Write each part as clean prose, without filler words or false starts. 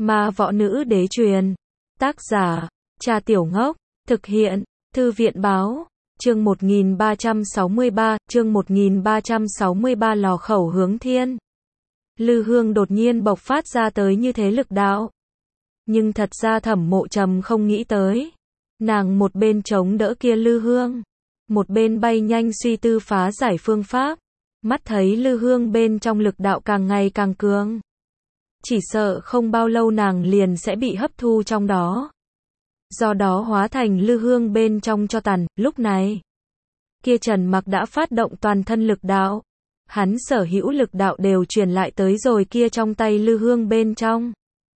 Ma võ nữ đế truyền. Tác giả, Trà Tiểu Ngốc. Thực hiện, Thư viện báo. Chương 1363, lò khẩu hướng thiên. Lư Hương đột nhiên bộc phát ra tới như thế lực đạo. Nhưng thật ra Thẩm Mộ Trầm không nghĩ tới. Nàng một bên chống đỡ kia Lư Hương, một bên bay nhanh suy tư phá giải phương pháp. Mắt thấy Lư Hương bên trong lực đạo càng ngày càng cường. Chỉ sợ không bao lâu nàng liền sẽ bị hấp thu trong đó. Do đó hóa thành Lư Hương bên trong cho tàn. Lúc này, kia Trần Mặc đã phát động toàn thân lực đạo. Hắn sở hữu lực đạo đều truyền lại tới rồi kia trong tay Lư Hương bên trong.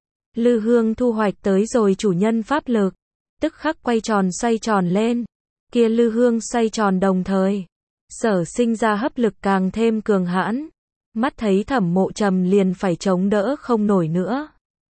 Lư Hương thu hoạch tới rồi chủ nhân pháp lực, tức khắc quay tròn xoay tròn lên. Kia Lư Hương xoay tròn đồng thời, sở sinh ra hấp lực càng thêm cường hãn. Mắt thấy Thẩm Mộ Trầm liền phải chống đỡ không nổi nữa.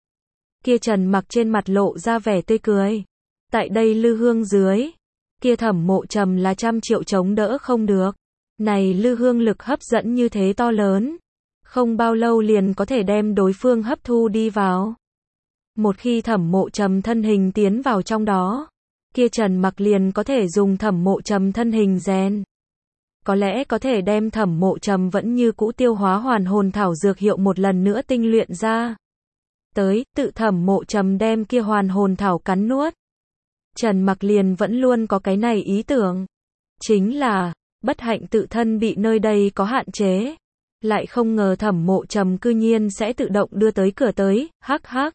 Kia Trần Mặc trên mặt lộ ra vẻ tươi cười. Tại đây Lư Hương dưới, kia Thẩm Mộ Trầm là 100 triệu chống đỡ không được. Này Lư Hương lực hấp dẫn như thế to lớn, không bao lâu liền có thể đem đối phương hấp thu đi vào. Một khi Thẩm Mộ Trầm thân hình tiến vào trong đó, kia Trần Mặc liền có thể dùng Thẩm Mộ Trầm thân hình rèn. Có lẽ có thể đem Thẩm Mộ Trầm vẫn như cũ tiêu hóa hoàn hồn thảo dược hiệu một lần nữa tinh luyện ra. Tới, tự Thẩm Mộ Trầm đem kia hoàn hồn thảo cắn nuốt. Trần Mặc liền vẫn luôn có cái này ý tưởng. Chính là, bất hạnh tự thân bị nơi đây có hạn chế. Lại không ngờ Thẩm Mộ Trầm cư nhiên sẽ tự động đưa tới cửa tới, hắc hắc.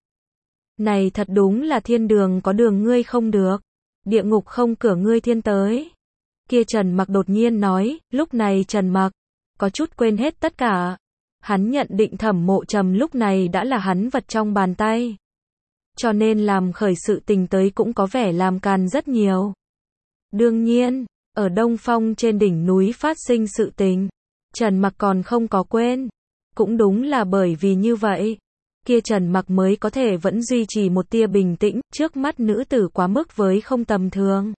Này thật đúng là thiên đường có đường ngươi không được. Địa ngục không cửa ngươi thiên tới. Kia Trần Mặc đột nhiên nói, lúc này Trần Mặc có chút quên hết tất cả. Hắn nhận định Thẩm Mộ Trầm lúc này đã là hắn vật trong bàn tay. Cho nên làm khởi sự tình tới cũng có vẻ làm càn rất nhiều. Đương nhiên, ở Đông Phong trên đỉnh núi phát sinh sự tình, Trần Mặc còn không có quên. Cũng đúng là bởi vì như vậy, kia Trần Mặc mới có thể vẫn duy trì một tia bình tĩnh. Trước mắt nữ tử quá mức với không tầm thường.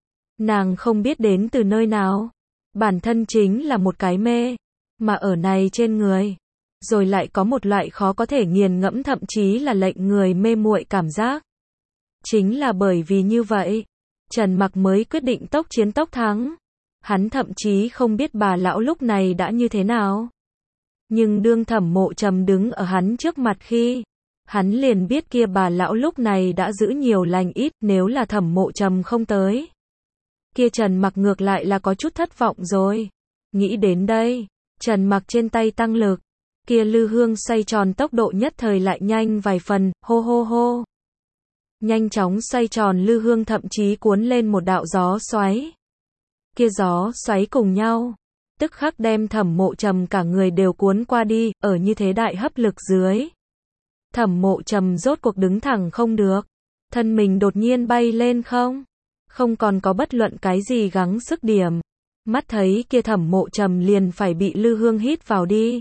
Nàng không biết đến từ nơi nào, bản thân chính là một cái mê, mà ở này trên người, rồi lại có một loại khó có thể nghiền ngẫm thậm chí là lệnh người mê muội cảm giác. Chính là bởi vì như vậy, Trần Mặc mới quyết định tốc chiến tốc thắng. Hắn thậm chí không biết bà lão lúc này đã như thế nào. Nhưng đương Thẩm Mộ Trầm đứng ở hắn trước mặt khi, hắn liền biết kia bà lão lúc này đã giữ nhiều lành ít. Nếu là Thẩm Mộ Trầm không tới, kia Trần Mặc ngược lại là có chút thất vọng rồi. Nghĩ đến đây, Trần Mặc trên tay tăng lực, kia Lư Hương xoay tròn tốc độ nhất thời lại nhanh vài phần. Hô hô hô. Nhanh chóng xoay tròn Lư Hương thậm chí cuốn lên một đạo gió xoáy. Kia gió xoáy cùng nhau, tức khắc đem Thẩm Mộ Trầm cả người đều cuốn qua đi. Ở như thế đại hấp lực dưới, Thẩm Mộ Trầm rốt cuộc đứng thẳng không được, thân mình đột nhiên bay lên không còn có bất luận cái gì gắng sức điểm. Mắt thấy kia Thẩm Mộ Trầm liền phải bị Lư Hương hít vào đi.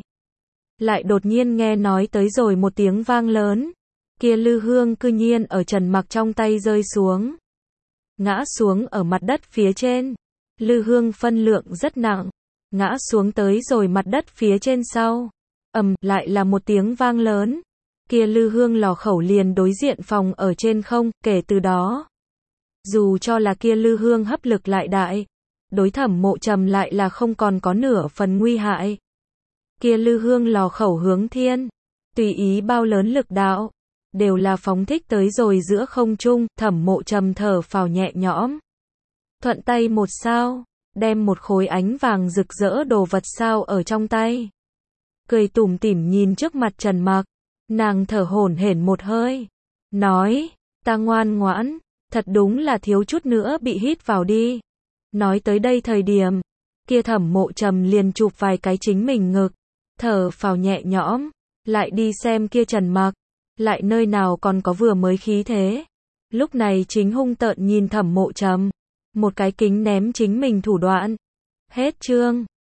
Lại đột nhiên nghe nói tới rồi một tiếng vang lớn. Kia Lư Hương cư nhiên ở Trần Mặc trong tay rơi xuống. Ngã xuống ở mặt đất phía trên. Lư Hương phân lượng rất nặng, ngã xuống tới rồi mặt đất phía trên sau. Lại là một tiếng vang lớn. Kia Lư Hương lò khẩu liền đối diện phòng ở trên không. Kể từ đó, dù cho là kia Lư Hương hấp lực lại đại, đối Thẩm Mộ Trầm lại là không còn có nửa phần nguy hại. Kia Lư Hương lò khẩu hướng thiên, tùy ý bao lớn lực đạo, đều là phóng thích tới rồi giữa không trung. Thẩm Mộ Trầm thở phào nhẹ nhõm, thuận tay một sao, đem một khối ánh vàng rực rỡ đồ vật sao ở trong tay. Cười tủm tỉm nhìn trước mặt Trần Mặc, nàng thở hổn hển một hơi, nói, ta ngoan ngoãn, thật đúng là thiếu chút nữa bị hít vào đi. Nói tới đây thời điểm, kia Thẩm Mộ Trầm liền chụp vài cái chính mình ngực, thở phào nhẹ nhõm, lại đi xem kia Trần Mặc, lại nơi nào còn có vừa mới khí thế. Lúc này chính hung tợn nhìn Thẩm Mộ Trầm, một cái kính ném chính mình thủ đoạn. Hết chương.